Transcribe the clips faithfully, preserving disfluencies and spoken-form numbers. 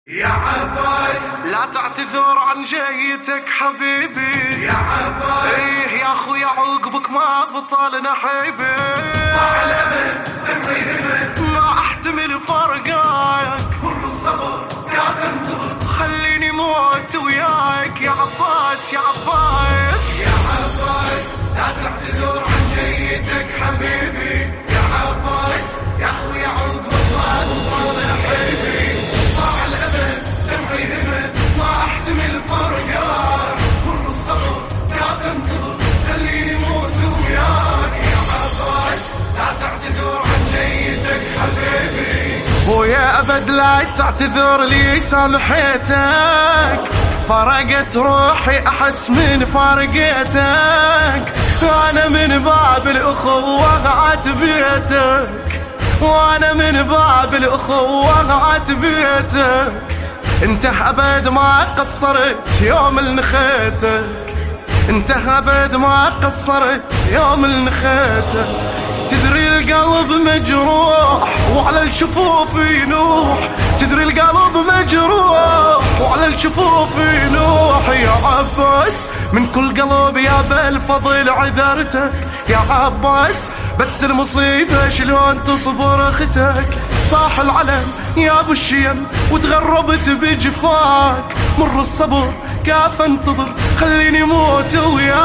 يا عباس لا تعتذر عن جيتك حبيبي يا عباس. ايه يا اخويا عقبك ما بطالنا حبيبي، ضاع الامل امري همل، ما احتمل فرقاك مر الصبر يا تنتظر، خليني موت وياك يا عباس يا عباس. يا عباس لا تعتذر عن جيتك حبيبي يا عباس، يا اخويا عقبك ما بطالنا حبيبي، ضاع الامل امري همل، ما احتمل فرقاك مر الصبر يا تنتظر، خليني موت وياك يا عباس لا تعتذر عن جيتك حبيبي. خويا ابد لا تعتذر لي سامحيتك، فرقت روحي احس من فارقيتك، وانا من باب الاخوة عتبيتك، وانا من باب الاخوة عتبيتك، انت ابد ما قصرت يوم النخيتك، انت ابد ما قصرت يوم النخيتك، تدري القلب مجروح وعلى الشفوف ينوح، تدري القلب مجروح وعلى الشفوف ينوح يا عباس، من كل قلب يا بالفضل عذرتك يا عباس، بس المصيبة شلون تصبر اختك، طاح العلم يا ابو الشيم وتغربت بجفاك، مر الصبر كاف انتظر خليني موت وياك.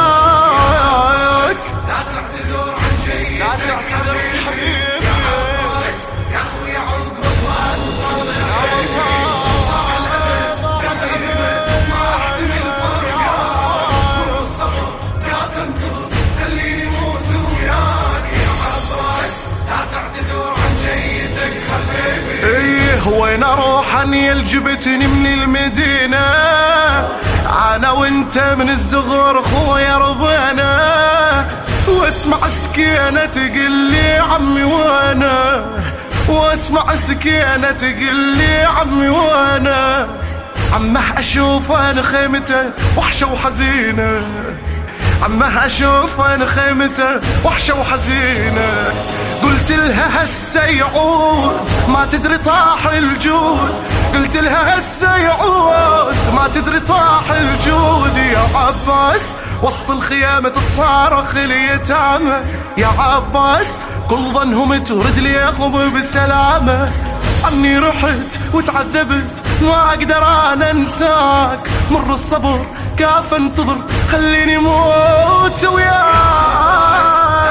لا تعتذر عن جيتك حبيبي يا عباس، يا اخويا عقبك ما تطالع حبيبي، ضاع الامل امري همل، ما احتمل فرقاك مر الصبر يا تنتظر، خليني موت وياك يا عباس لا تعتذر عن جيتك حبيبي. ايه وين اروح اني الجبتني من المدينة، انا وانت من الزغر خويا ربنا، واسمع سكينة تقول لي عمي وانا، واسمع سكينة تقول لي عمي وانا، عمه اشوف انا خيمته وحشة وحزينة، عمه اشوف انا خيمته وحشة وحزينة، قلت لها هسه يعود ما تدري طاح الجود، قلت لها هسه يعود ما تدري طاح الجود يا عباس، وسط الخيام تتصارخ اليتامى يا عباس، كل ظنهم ترد لي يغب بسلامة، عني رحت وتعذبت ما اقدر انا انساك، مر الصبر كاف انتظر خليني موت وياك.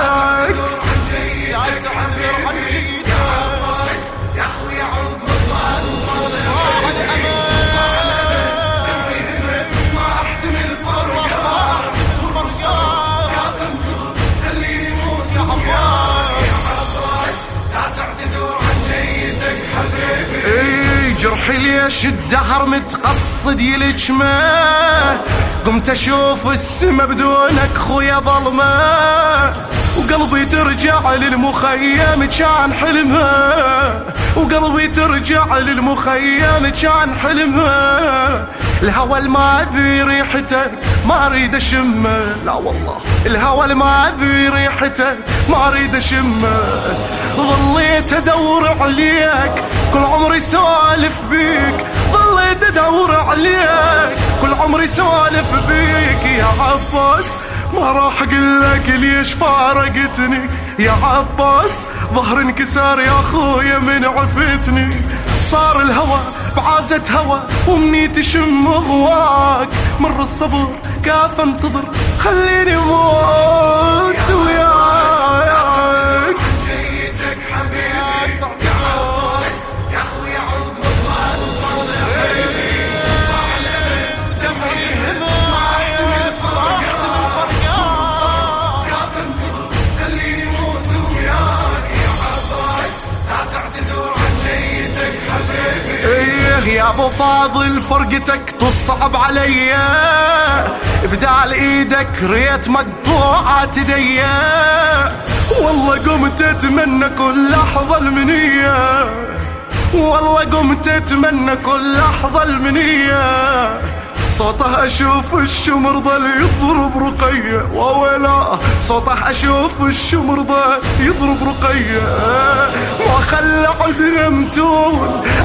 جرحي ليش الدهر متقصد يلجمه، قمت اشوف السما بدونك خويا ظلمه، وقلبي ترجع للمخيم كان حلمه، وقلبي ترجع للمخيم كان حلمه، الهوى الما ابي ريحتك ما اريد اشمه، لا والله الهوى الما ابي ريحتك ما اريد اشمه، ظليت ادور عليك كل عمري سوالف بيك، ظليت ادور عليك كل عمري سوالف بيك يا عباس، ما راح اقول لك ليش فارقتني يا عباس، ظهر انكسر يا اخويا من عفتني، صار الهوى بعازة هوى ومني تشم هواك، مر الصبر كاف انتظر خليني موت وياك. جيتك حبيبي يا عباس، يا اخويا عقبك ما تطالع حبيبي، ضاع الامل امري همل، ما احتمل فرقاك مر الصبر كاف انتظر خليني موت وياك يا عباس لا تعتذر عن جيتك حبيبي. ايه يا ابو فاضل فرقتك تصعب عليا، بدال ايدك ريت مقطوعة ايديا، والله قمت اتمنى كل لحظة المنية، والله قمت اتمنى كل لحظة المنية، صوته اشوف الشمر ظل يضرب رقية، وويلا صوته اشوف الشمر ظل يضرب رقية، ما خلى عدهم تون اتحمل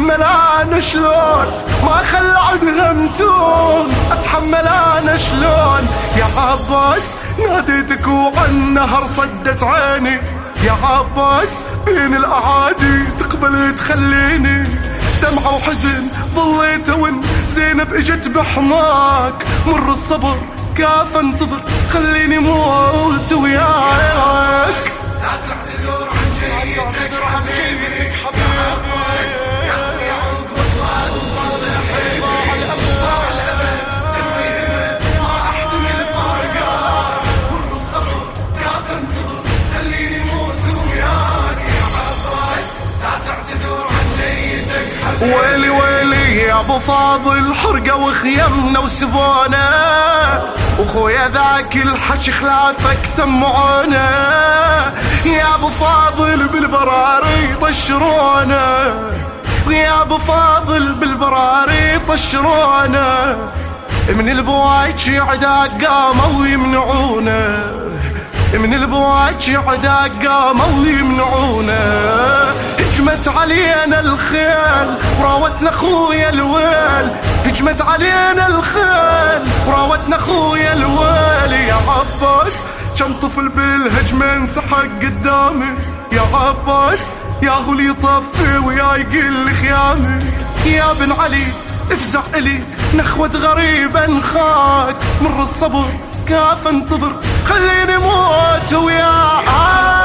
اتحمل انا شلون ما خلى عدها تون، اتحمل انا شلون يا عباس ناديتك وعن نهر صدت عيني، يا عباس بين الاعادي تقبل تخليني، دمعة وحزن ظليت ون زينب اجت بحماك، مر الصبر كاف انتظر خليني موت وياك. لا تعتذر عن جيتك حبيبي حبيبي يا اخوي عقب طلال وطالع حبيبي ضاع الامل المهم ما احتمل فارقاك، مر الصبر كاف انتظر خليني موت وياك يا عباس لا تعتذر عن جيتك حبيبي. ويلي ويلي يا ابو فاضل حرقه وخيمنا وسبونا، وخويا ذاك الحكي خلافك سمعونا، يا ابو فاضل بالبراري طشرونا، يا ابو فاضل بالبراري طشرونا، من البوايج عداك قاموا يمنعونا، من البوايج عداك قاموا يمنعونا، هجمت علينا الخيل وراوتنا خويا الويل، هجمت علينا الخيل وراوتنا خويا الويل، يا عباس كم طفل بالهجمة انسحق قدامي، يا عباس يا هو اللي يطفي ويا يقل خيامي، يا بن علي افزع الي نخوة غريبة نخاك، مر الصبر كاف انتظر خليني موت وياك.